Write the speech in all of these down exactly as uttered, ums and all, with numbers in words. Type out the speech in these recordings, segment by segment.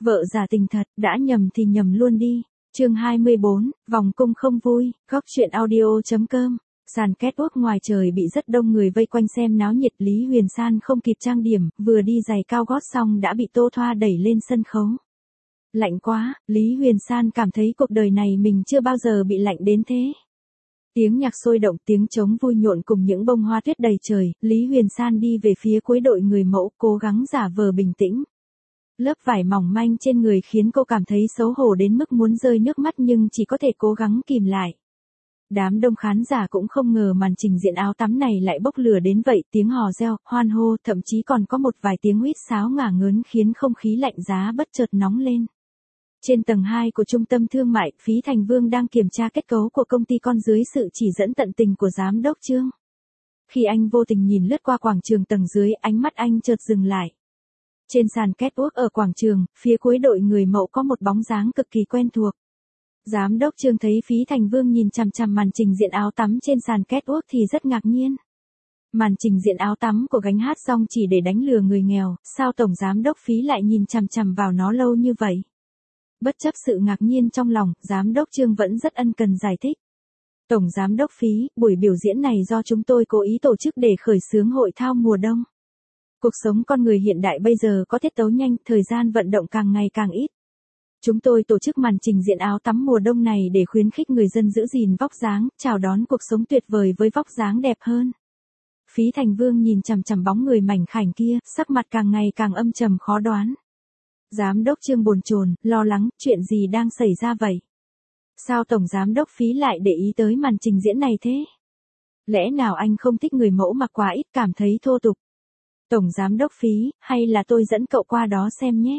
Vợ giả tình thật, đã nhầm thì nhầm luôn đi. Chương hai mươi bốn, vòng cung không vui, góc truyện audio.com. Sàn catwalk ngoài trời bị rất đông người vây quanh xem náo nhiệt. Lý Huyền San không kịp trang điểm, vừa đi giày cao gót xong đã bị Tô Thoa đẩy lên sân khấu. Lạnh quá, Lý Huyền San cảm thấy cuộc đời này mình chưa bao giờ bị lạnh đến thế. Tiếng nhạc sôi động, tiếng trống vui nhộn cùng những bông hoa tuyết đầy trời, Lý Huyền San đi về phía cuối đội người mẫu, cố gắng giả vờ bình tĩnh. Lớp vải mỏng manh trên người khiến cô cảm thấy xấu hổ đến mức muốn rơi nước mắt nhưng chỉ có thể cố gắng kìm lại. Đám đông khán giả cũng không ngờ màn trình diễn áo tắm này lại bốc lửa đến vậy, tiếng hò reo, hoan hô, thậm chí còn có một vài tiếng huýt sáo ngả ngớn khiến không khí lạnh giá bất chợt nóng lên. Trên tầng hai của trung tâm thương mại, Phí Thành Vương đang kiểm tra kết cấu của công ty con dưới sự chỉ dẫn tận tình của giám đốc Trương. Khi anh vô tình nhìn lướt qua quảng trường tầng dưới, ánh mắt anh chợt dừng lại. Trên sàn catwalk ở quảng trường, phía cuối đội người mẫu có một bóng dáng cực kỳ quen thuộc. Giám đốc Trương thấy Phí Thành Vương nhìn chằm chằm màn trình diễn áo tắm trên sàn catwalk thì rất ngạc nhiên. Màn trình diễn áo tắm của gánh hát xong chỉ để đánh lừa người nghèo, sao tổng giám đốc Phí lại nhìn chằm chằm vào nó lâu như vậy? Bất chấp sự ngạc nhiên trong lòng, giám đốc Trương vẫn rất ân cần giải thích. Tổng giám đốc Phí, buổi biểu diễn này do chúng tôi cố ý tổ chức để khởi xướng hội thao mùa đông. Cuộc sống con người hiện đại bây giờ có tiết tấu nhanh, thời gian vận động càng ngày càng ít. Chúng tôi tổ chức màn trình diễn áo tắm mùa đông này để khuyến khích người dân giữ gìn vóc dáng, chào đón cuộc sống tuyệt vời với vóc dáng đẹp hơn. Phí Thành Vương nhìn chằm chằm bóng người mảnh khảnh kia, sắc mặt càng ngày càng âm trầm khó đoán. Giám đốc Trương bồn chồn, lo lắng, chuyện gì đang xảy ra vậy? Sao tổng giám đốc Phí lại để ý tới màn trình diễn này thế? Lẽ nào anh không thích người mẫu mặc quá ít, cảm thấy thô tục? Tổng giám đốc Phí, hay là tôi dẫn cậu qua đó xem nhé?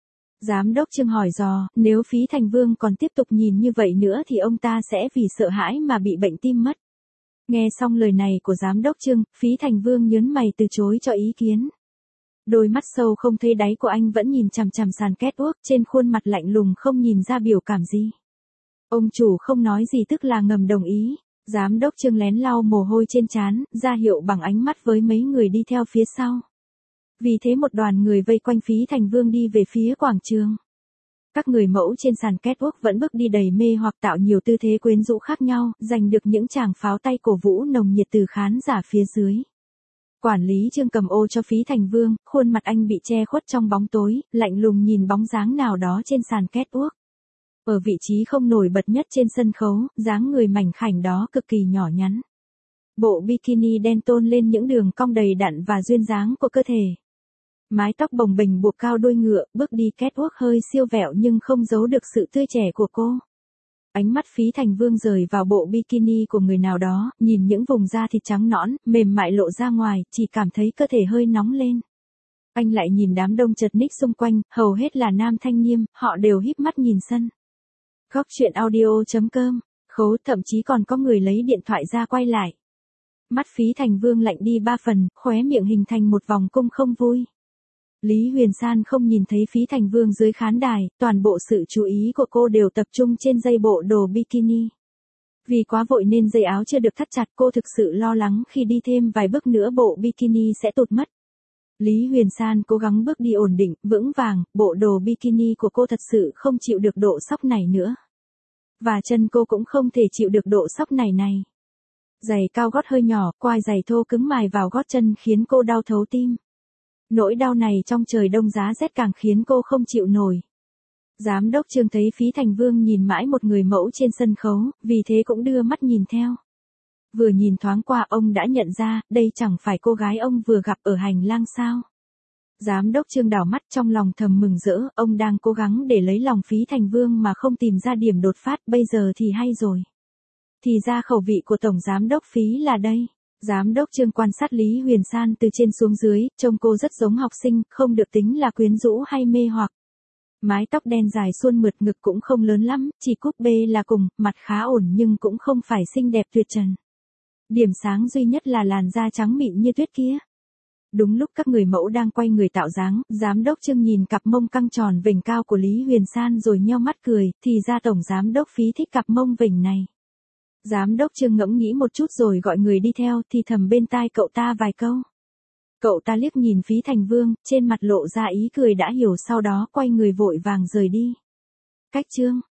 Giám đốc Trương hỏi dò, nếu Phí Thành Vương còn tiếp tục nhìn như vậy nữa thì ông ta sẽ vì sợ hãi mà bị bệnh tim mất. Nghe xong lời này của giám đốc Trương, Phí Thành Vương nhớn mày từ chối cho ý kiến. Đôi mắt sâu không thấy đáy của anh vẫn nhìn chằm chằm sàn catwalk, trên khuôn mặt lạnh lùng không nhìn ra biểu cảm gì. Ông chủ không nói gì tức là ngầm đồng ý. Giám đốc Trương lén lau mồ hôi trên trán, ra hiệu bằng ánh mắt với mấy người đi theo phía sau. Vì thế một đoàn người vây quanh Phí Thành Vương đi về phía quảng trường. Các người mẫu trên sàn catwalk vẫn bước đi đầy mê hoặc tạo nhiều tư thế quyến rũ khác nhau, giành được những tràng pháo tay cổ vũ nồng nhiệt từ khán giả phía dưới. Quản lý Trương cầm ô cho Phí Thành Vương, khuôn mặt anh bị che khuất trong bóng tối, lạnh lùng nhìn bóng dáng nào đó trên sàn catwalk. Ở vị trí không nổi bật nhất trên sân khấu, dáng người mảnh khảnh đó cực kỳ nhỏ nhắn. Bộ bikini đen tôn lên những đường cong đầy đặn và duyên dáng của cơ thể. Mái tóc bồng bềnh buộc cao đuôi ngựa, bước đi catwalk hơi siêu vẹo nhưng không giấu được sự tươi trẻ của cô. Ánh mắt Phí Thành Vương rời vào bộ bikini của người nào đó, nhìn những vùng da thịt trắng nõn, mềm mại lộ ra ngoài, chỉ cảm thấy cơ thể hơi nóng lên. Anh lại nhìn đám đông chật ních xung quanh, hầu hết là nam thanh niên, họ đều híp mắt nhìn sân. Góc truyện audio.com, khấu, thậm chí còn có người lấy điện thoại ra quay lại. Mắt Phí Thành Vương lạnh đi ba phần, khóe miệng hình thành một vòng cung không vui. Lý Huyền San không nhìn thấy Phí Thành Vương dưới khán đài, toàn bộ sự chú ý của cô đều tập trung trên dây bộ đồ bikini. Vì quá vội nên dây áo chưa được thắt chặt, cô thực sự lo lắng khi đi thêm vài bước nữa bộ bikini sẽ tụt mất. Lý Huyền San cố gắng bước đi ổn định, vững vàng, bộ đồ bikini của cô thật sự không chịu được độ xóc này nữa. Và chân cô cũng không thể chịu được độ xóc này này. Giày cao gót hơi nhỏ, quai giày thô cứng mài vào gót chân khiến cô đau thấu tim. Nỗi đau này trong trời đông giá rét càng khiến cô không chịu nổi. Giám đốc Trương thấy Phí Thành Vương nhìn mãi một người mẫu trên sân khấu, vì thế cũng đưa mắt nhìn theo. Vừa nhìn thoáng qua ông đã nhận ra, đây chẳng phải cô gái ông vừa gặp ở hành lang sao. Giám đốc Trương đảo mắt trong lòng thầm mừng rỡ, ông đang cố gắng để lấy lòng Phí Thành Vương mà không tìm ra điểm đột phát, bây giờ thì hay rồi. Thì ra khẩu vị của tổng giám đốc Phí là đây. Giám đốc Trương quan sát Lý Huyền San từ trên xuống dưới, trông cô rất giống học sinh, không được tính là quyến rũ hay mê hoặc. Mái tóc đen dài suôn mượt, ngực cũng không lớn lắm, chỉ cúp bê là cùng, mặt khá ổn nhưng cũng không phải xinh đẹp tuyệt trần. Điểm sáng duy nhất là làn da trắng mịn như tuyết kia. Đúng lúc các người mẫu đang quay người tạo dáng, giám đốc Trương nhìn cặp mông căng tròn vểnh cao của Lý Huyền San rồi nheo mắt cười, thì ra tổng giám đốc Phí thích cặp mông vểnh này. Giám đốc Trương ngẫm nghĩ một chút rồi gọi người đi theo, thì thầm bên tai cậu ta vài câu. Cậu ta liếc nhìn Phí Thành Vương, trên mặt lộ ra ý cười đã hiểu sau đó quay người vội vàng rời đi. Cách chương